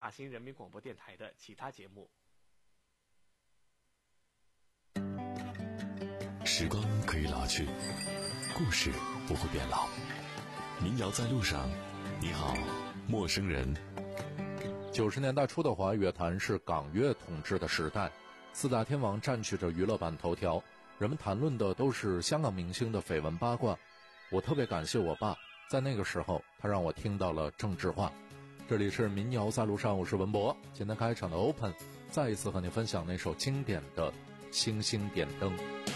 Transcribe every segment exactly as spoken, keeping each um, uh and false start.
大兴人民广播电台的其他节目。 时光可以老去，故事不会变老。民谣在路上，你好，陌生人。 九十年代初的华语乐坛是港乐统治的时代，四大天王占据着娱乐版头条，人们谈论的都是香港明星的绯闻八卦。我特别感谢我爸，在那个时候他让我听到了郑智化。这里是民谣在路上，我是文博。今天开场的 Open 再一次和你分享那首经典的星星点灯。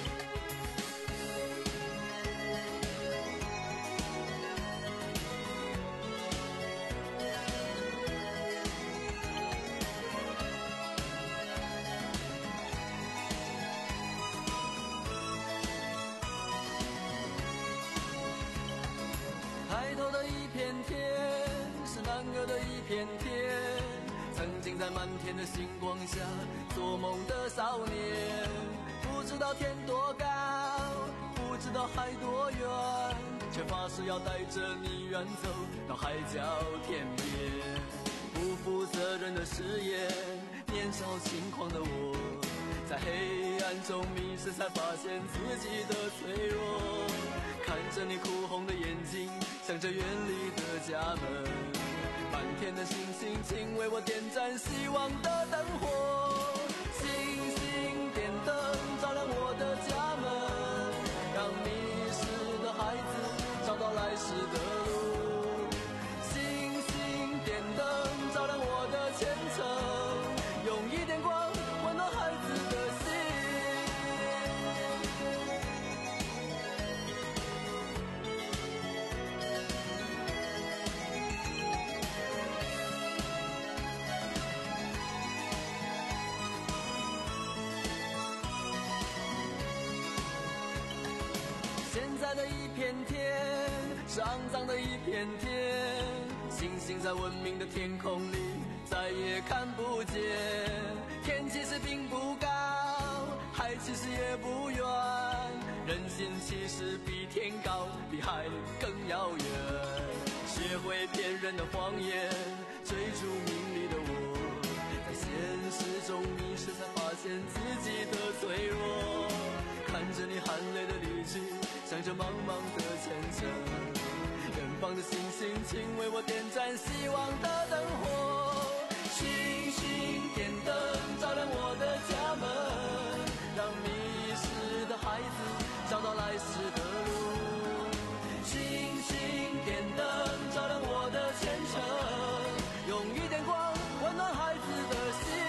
抬头的一片天，是南国的一片天，曾经在满天的星光下做梦的少年，不知道天多高，不知道海多远，却发誓要带着你远走到海角天边。不负责任的誓言，年少轻狂的我，在黑暗中迷失，才发现自己的脆弱。看着你哭红的眼睛，向着远离的家门，满天的星星，请为我点燃希望的灯火。星星点灯，照亮我的家门，让迷失的孩子找到来时的路。星星点灯，照亮我的前程，用一点光温暖孩子的心。现在的一片天是肮脏的一片天，星星在文明的天空里再也看不见。天其实并不高，海其实也不远，人心其实比天高，比海更遥远。学会骗人的谎言，追逐名利的我，在现实中迷失，才发现自己的脆弱。看着你含泪的离去，向着茫茫的前程，远方的星星，请为我点燃希望的灯火。星星点灯，照亮我的家门，让迷失的孩子找到来时的路。星星点灯，照亮我的前程，用一点光温暖孩子的心。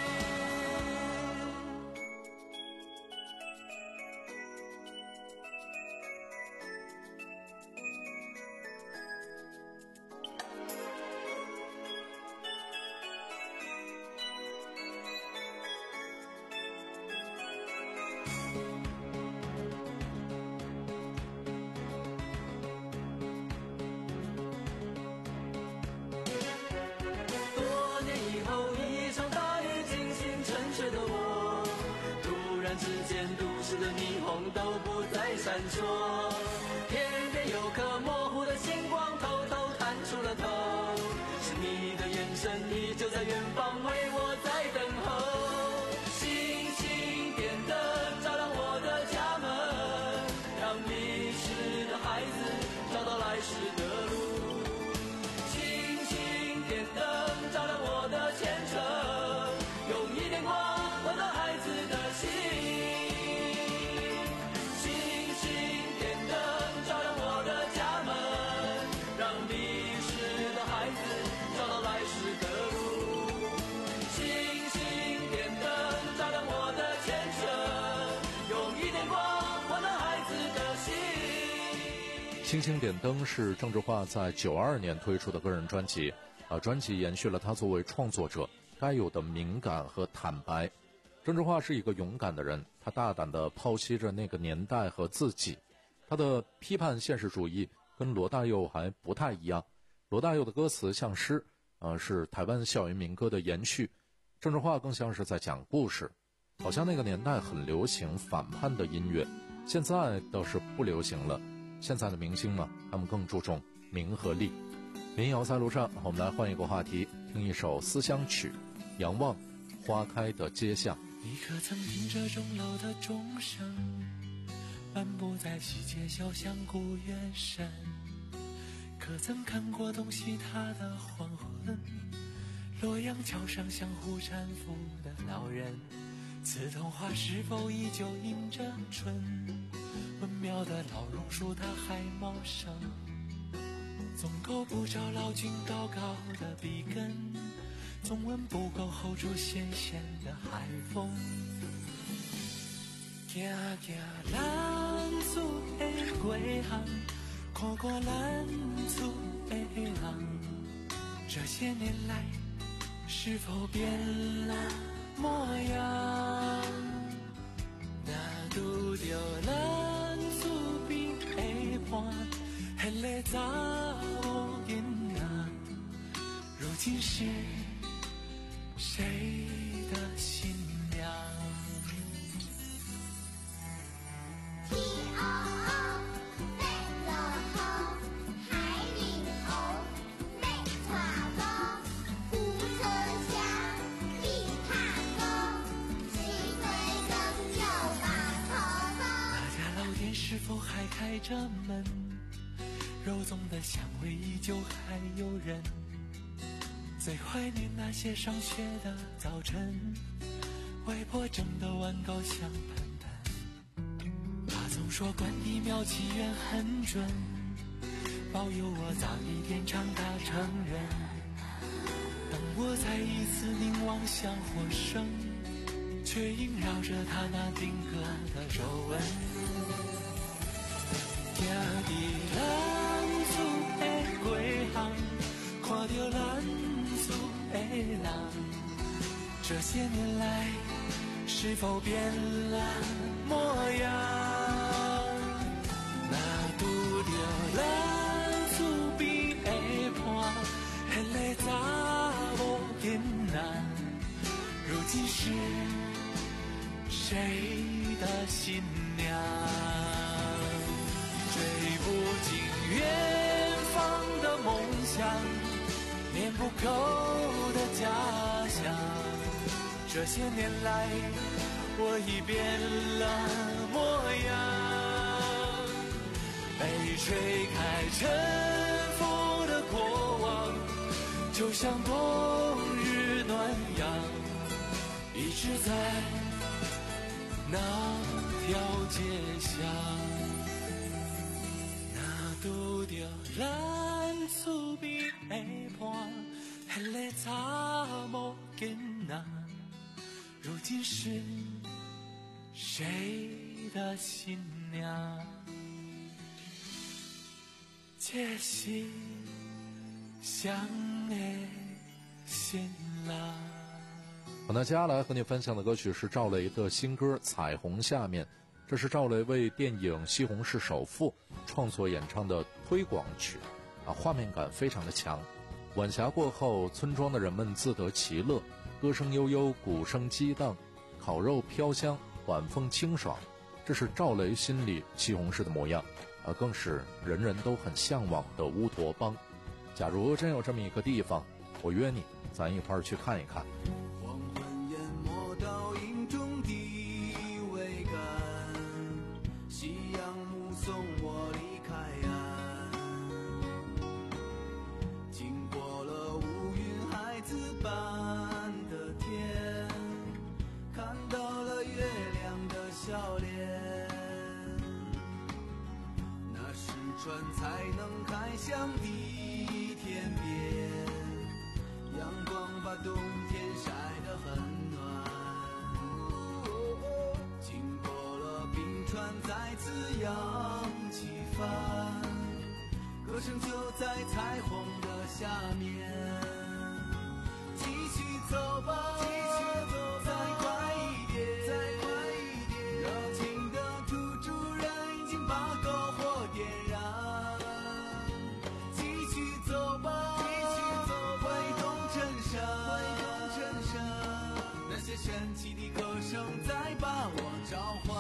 都市的霓虹都不再闪烁，偏偏有颗模糊的星光偷偷探出了头，是你的眼神依旧在远方为我在等候。星星点灯，照亮我的家门，让迷失的孩子找到来时的路。星星点灯，照亮我的前程，用一点光温暖孩子的心。找到来时的路，星星点灯，照亮我的前程，用一点光温暖孩子的心。 星星点灯是郑智化在九二年推出的个人专辑，啊，专辑延续了他作为创作者该有的敏感和坦白。郑智化是一个勇敢的人，他大胆地剖析着那个年代和自己，他的批判现实主义跟罗大佑还不太一样。罗大佑的歌词像诗，呃，是台湾校园民歌的延续。郑智化更像是在讲故事，好像那个年代很流行反叛的音乐，现在倒是不流行了。现在的明星嘛，他们更注重名和利。民谣在路上，我们来换一个话题，听听一首思乡曲，仰望花开的街巷。 你可曾听着钟楼的钟声，漫步在西街小巷古月深？可曾看过东西塔的黄昏，洛阳桥上相互搀扶的老人？刺桐花是否依旧迎着春？文庙的老榕树它还茂盛，总够不着老君高高的笔根，总闻不够 hold 住咸咸的海风。行行咱厝的街巷，看过咱厝的人，这些年来是否变了模样？那拄着咱厝边的伴，迄个查某囡仔，如今是谁的新娘？ 天黑黑，飞落雨，海里头没船风，古村乡比怕高，西北更有把头风。 那家老店是否还开着门？肉粽的香味依旧还有人。最怀念那些上学的早晨，外婆蒸的碗糕香喷喷。她总说关帝庙祈愿很准，保佑我早一点长大成人。当我再一次凝望向火生，却萦绕着她那定格的皱纹。行伫咱厝的街巷，看着咱厝的人，这些年来是否变了模样？那拄着咱厝边的伴，迄个查某囡仔，如今是谁的新娘？追不尽远方的梦想，念不够的家乡，这些年来我已变了模样。被吹开尘封的过往，就像冬日暖阳，一直在那条街巷。拄着咱厝边的伴，迄个查某囡仔，如今是谁的新娘？这是想的新郎。 好，那接下来和你分享的歌曲是赵雷的新歌《彩虹下面》，这是赵雷为电影《西红柿首富》创作演唱的推广曲，啊，画面感非常的强。晚霞过后，村庄的人们自得其乐，歌声悠悠，鼓声激荡，烤肉飘香，晚风清爽，这是赵雷心里西红柿的模样，啊，更是人人都很向往的乌托邦。假如真有这么一个地方，我约你，咱一块儿去看一看。 黄昏淹没倒影中的桅杆，夕阳目送我离开岸，经过了乌云孩子般的天，看到了月亮的笑脸，那是船才能开向的天边，阳光把冬天晒得很暖，经过了冰川再次扬起帆，歌声就在彩虹的下面，继续走吧，继续走吧，再快一点，再快一点，热情的土著人已经把篝火点燃，继续走吧，继续走吧，挥动衬衫，挥动衬衫，那些神奇的歌声在把我召唤。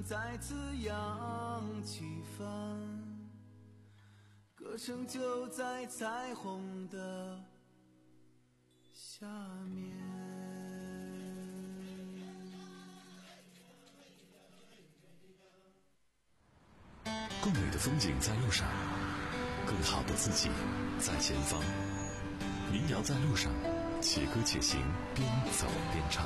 再次扬起帆，歌声就在彩虹的下面。 更美的风景在路上，更好的自己在前方。民谣在路上，且歌且行，边走边唱。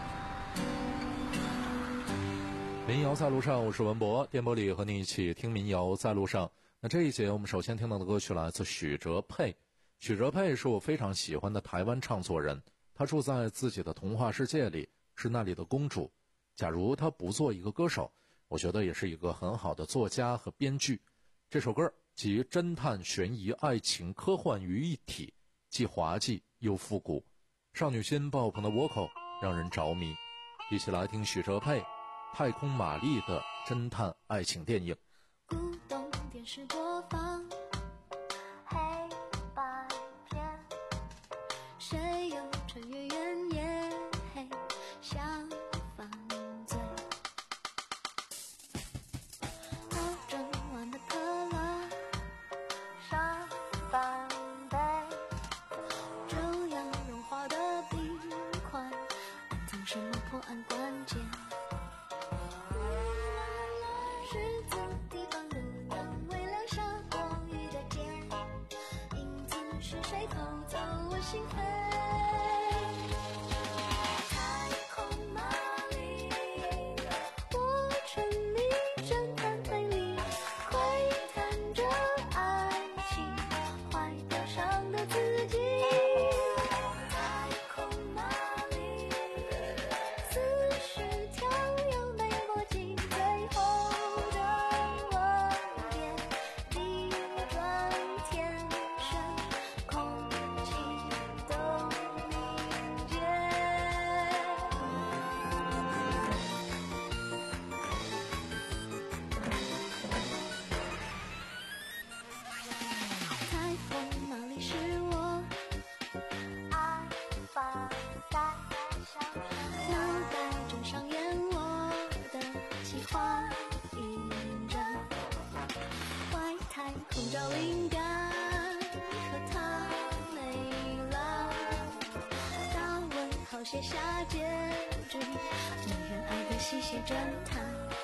民谣在路上，我是文博，电波里和您一起听民谣在路上。那这一节我们首先听到的歌曲来自许哲佩。许哲佩是我非常喜欢的台湾唱作人，他住在自己的童话世界里，是那里的公主。假如他不做一个歌手，我觉得也是一个很好的作家和编剧。这首歌集侦探、悬疑、爱情、科幻于一体，既滑稽又复古，少女心爆棚的 vocal 让人着迷。一起来听许哲佩太空玛丽的侦探爱情电影。 古董电视播放黑白片，谁又穿越原野想犯罪？倒转弯的可乐上半杯，这样融化的冰块，暗藏什么破案关键？十字地方路灯微亮下过雨的天，影子是谁偷走我心扉？太空玛丽，我沉迷侦探推理，窥探着爱情坏掉伤的自己。太空玛丽，似是条又没逻辑，最后的吻别地转天旋，空气都凝结。太空玛丽是我爱发呆，脑袋正上演我的奇幻印证，外太空找灵感，可它没了。大问号写下结局，没人爱的吸血侦探。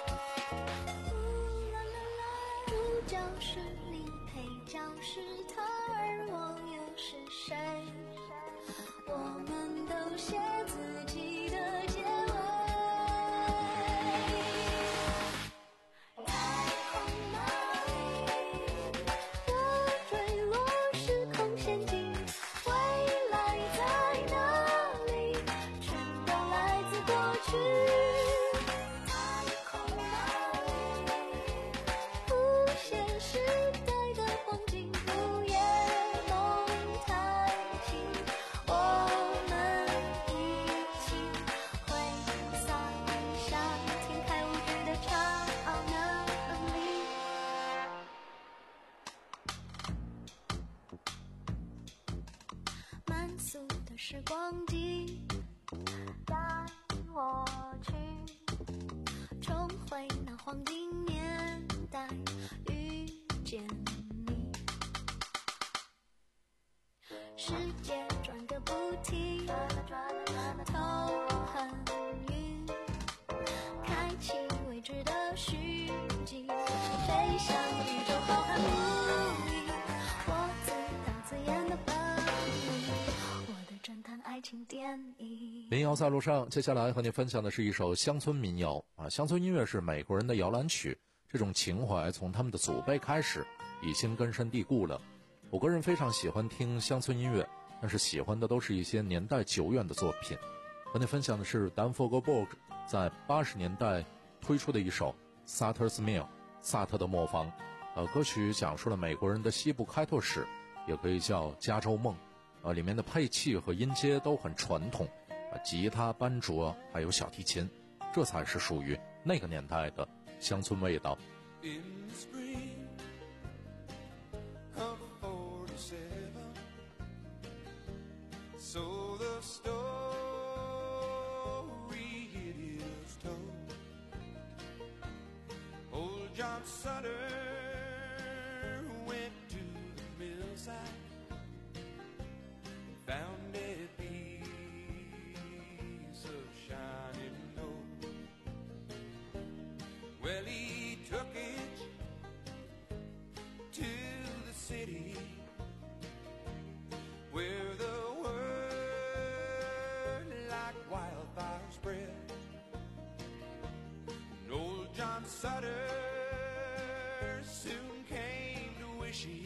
主角是你，配角是他，而我又是谁？我们都写自己的结尾。太空玛丽，我坠落时空陷阱，未来在哪里？全都来自过去。太空玛丽，不现时代的黄金，午夜梦谈情，我们一起挥洒夏天开无惧的超能力。慢速的时光机带我去重回那黄金年代，遇见你。世界转个不停，头很晕，开启未知的续集，飞向宇宙浩瀚无垠。我自导自演的本领，我的侦探爱情电影。 民谣在路上，接下来和你分享的是一首乡村民谣啊。乡村音乐是美国人的摇篮曲，这种情怀从他们的祖辈开始，已经根深蒂固了。我个人非常喜欢听乡村音乐，但是喜欢的都是一些年代久远的作品。和你分享的是 Dan Fogelberg 在八十年代推出的一首 Sutter's Mill 萨特的磨坊。呃，歌曲讲述了美国人的西部开拓史，也可以叫加州梦。呃，里面的配器和音阶都很传统，呃，吉他、班卓还有小提琴，这才是属于那个年代的乡村味道。 In the spring of forty-seven, so the story it is told, Sutter went to the millside, found a piece of shining gold. Well, he took it to the city where the word like wildfire spread. And old John Sutter soon came to wish he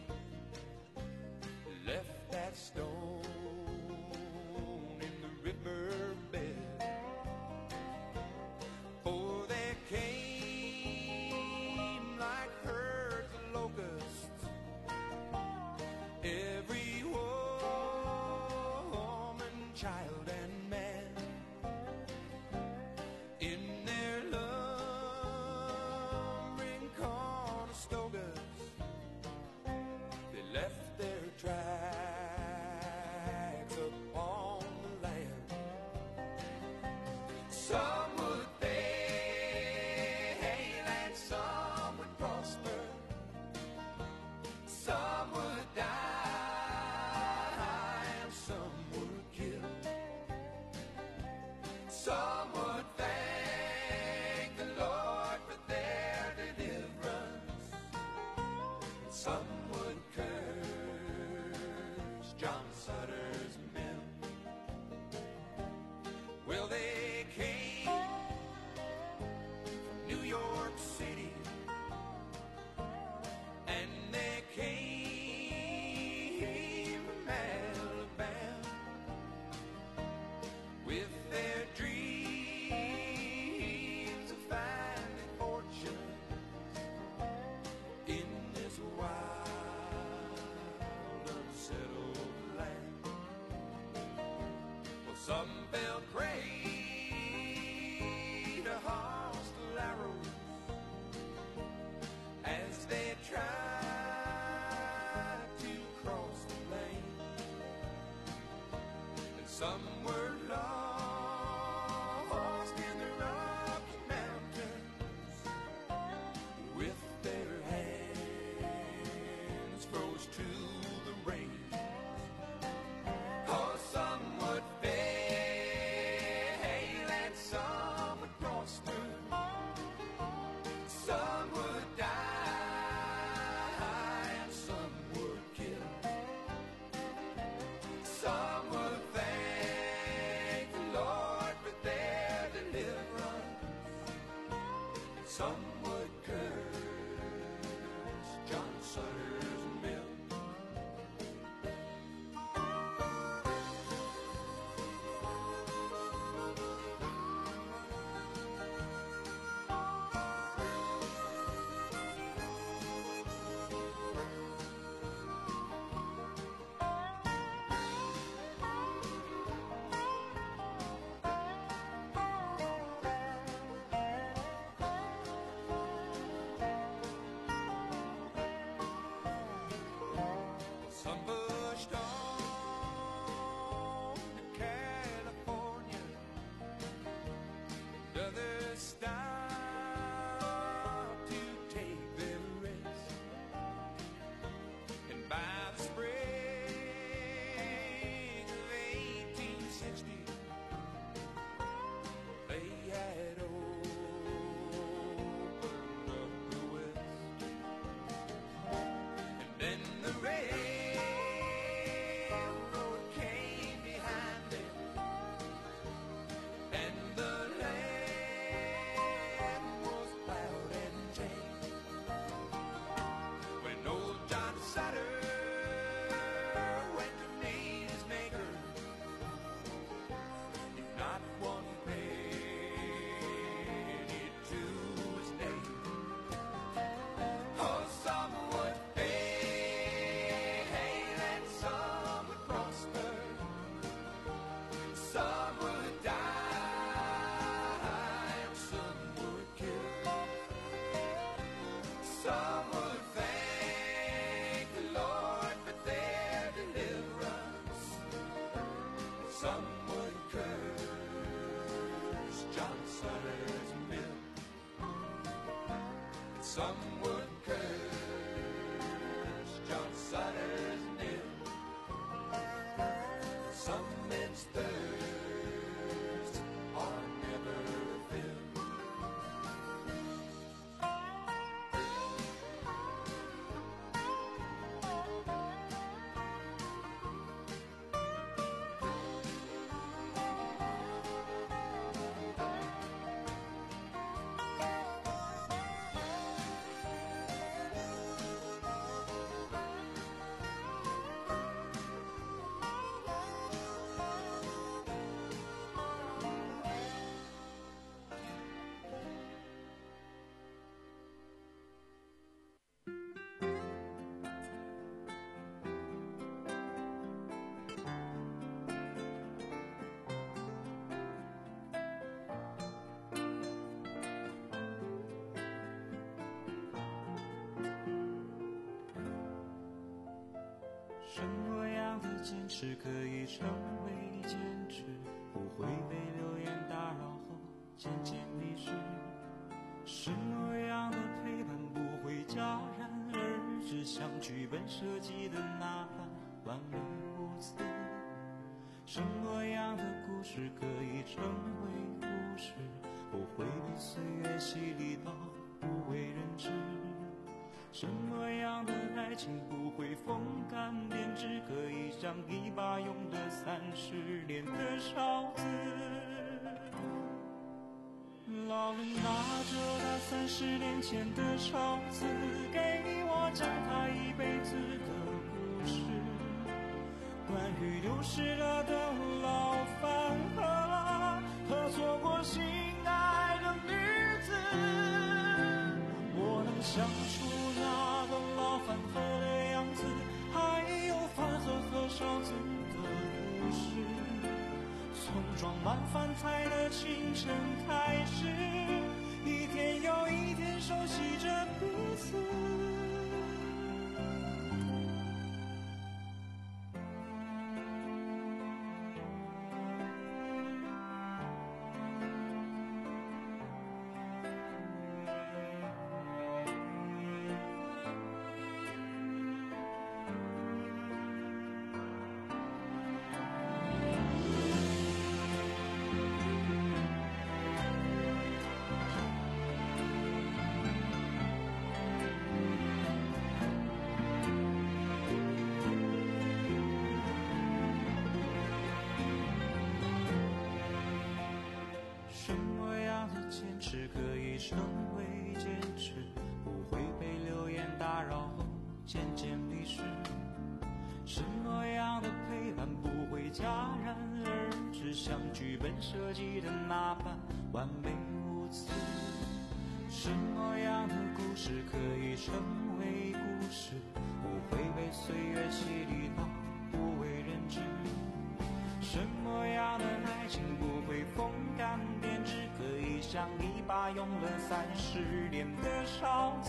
left that stone in the riverbed. For there came like herds of locusts every woman, child, and man in their lumbering Conestogas. They left their tracks upon the land. Some would fail and some would prosper. Some would die and some would kill. Some would thank the Lord for their deliverance. Some would curse John Sutter's men. Well, they came from New York City, and they came from Alabama with their dreams of finding fortune in this wild, unsettled land. Well, some fell prey to hostile arrows as they tried to cross the plain, and some were lost in the Rocky Mountains with their hands froze to the rain. Oh, some would fail and some would prosper. Some would die and some would kill. Some would thank the Lord for their deliverance. Some would curse John Sutter's mill. Some pushed on to California, and others stopped to take their rest. And by the spring of eighteen sixty, they had opened up the West. And then the rain Some would curse John Sutter's name. Some men's thirst are never filled. 什么样的坚持可以成为坚持，不会被流言打扰后渐渐离去？什么样的陪伴不会戛然而止，像剧本设计的那般完美无私？什么样的故事可以成为故事，不会被岁月洗礼到不为人知？什么样的爱情不会风干变质，可以像一把用了三十年的勺子？老人拿着他三十年前的勺子，给我讲他一辈子的故事，关于流逝了的老饭盒和错过心爱的女子。我能想出那个老饭盒的样子，还有饭盒和勺子的故事，从装满饭菜的清晨开始，一天又一天熟悉着彼此。什么样的坚持可以成为坚持，不会被流言打扰后渐渐离去？什么样的陪伴不会戛然而止，像剧本设计的那般完美无私？什么样的故事可以成为故事，不会被岁月洗礼到不为人知？什么样的爱情不会风干变质，可以像一把用了三十年的勺子？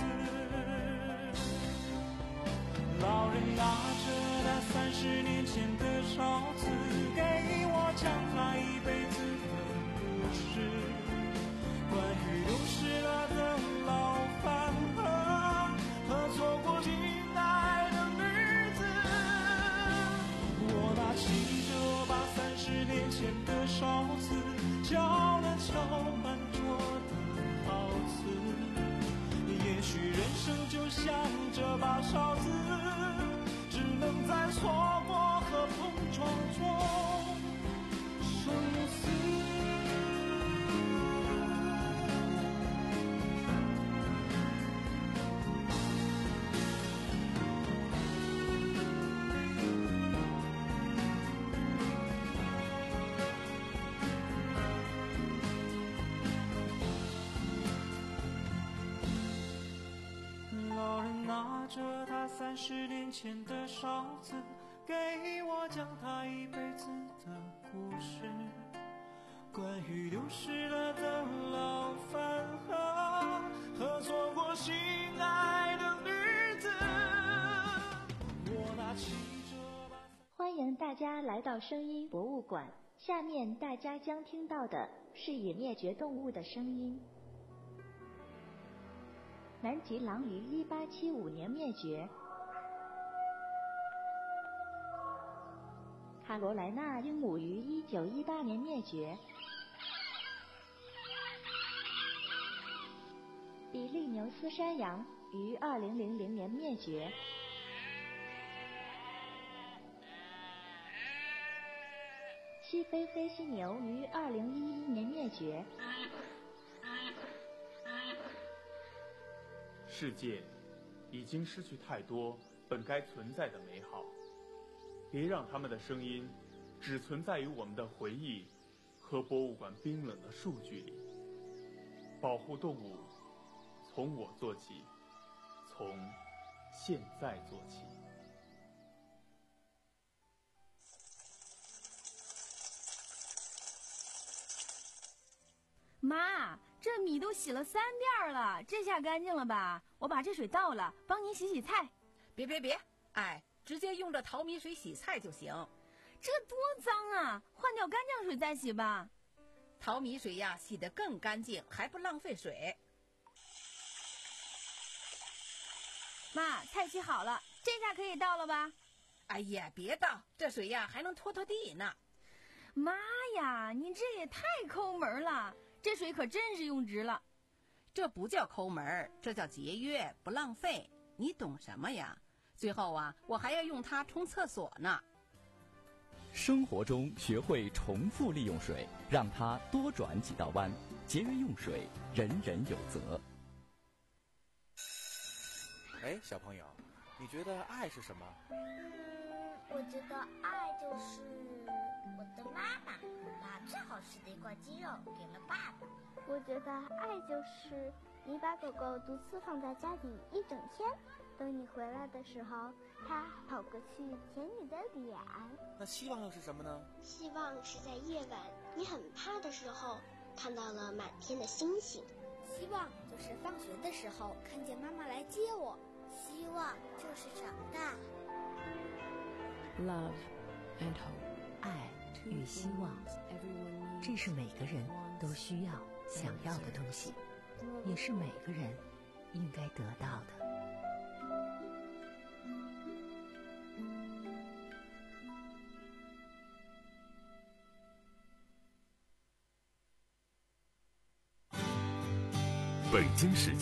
老人拿着那三十年前的勺子，给我讲他一辈子的故事，关于流逝了的老饭盒和错过心爱的女子。我拿起这把三十年前的勺子，敲了敲满桌的好词。也许人生就像这把勺子，只能在错过和碰撞中生死。老人拿着他三十年前的勺子，给我讲他一辈子的故事，关于流逝了的老饭盒和错过心爱的女子。我拿起这把欢迎大家来到声音博物馆，下面大家将听到的是已灭绝动物的声音。 南极狼于一八七五年灭绝。卡罗莱纳鹦鹉于一九一八年灭绝。比利牛斯山羊于二零零零年灭绝。西非黑犀牛于二零一一年灭绝。 世界已经失去太多本该存在的美好，别让他们的声音只存在于我们的回忆和博物馆冰冷的数据里。保护动物，从我做起，从现在做起。 妈，这米都洗了三遍了，这下干净了吧？我把这水倒了，帮您洗洗菜。 别别别，哎，直接用这淘米水洗菜就行。 这多脏啊，换掉干净水再洗吧。 淘米水呀，洗得更干净，还不浪费水。 妈，菜洗好了，这下可以倒了吧？ 哎呀，别倒，这水呀还能拖拖地呢。 妈呀，你这也太抠门了，这水可真是用值了。 这不叫抠门，这叫节约，不浪费。你懂什么呀？最后啊，我还要用它冲厕所呢。 生活中学会重复利用水，让它多转几道弯，节约用水，人人有责。 哎，小朋友，你觉得爱是什么？ 嗯，我觉得爱就是我的妈妈把最好吃的一块鸡肉给了爸爸。 我觉得爱就是你把狗狗独自放在家里一整天，等你回来的时候，它跑过去舔你的脸。 那希望又是什么呢？ 希望是在夜晚你很怕的时候，看到了满天的星星。 希望就是放学的时候看见妈妈来接我。希望就是长大。 Love and hope， 爱与希望，这是每个人都需要、想要的东西，也是每个人应该得到的。 北京时间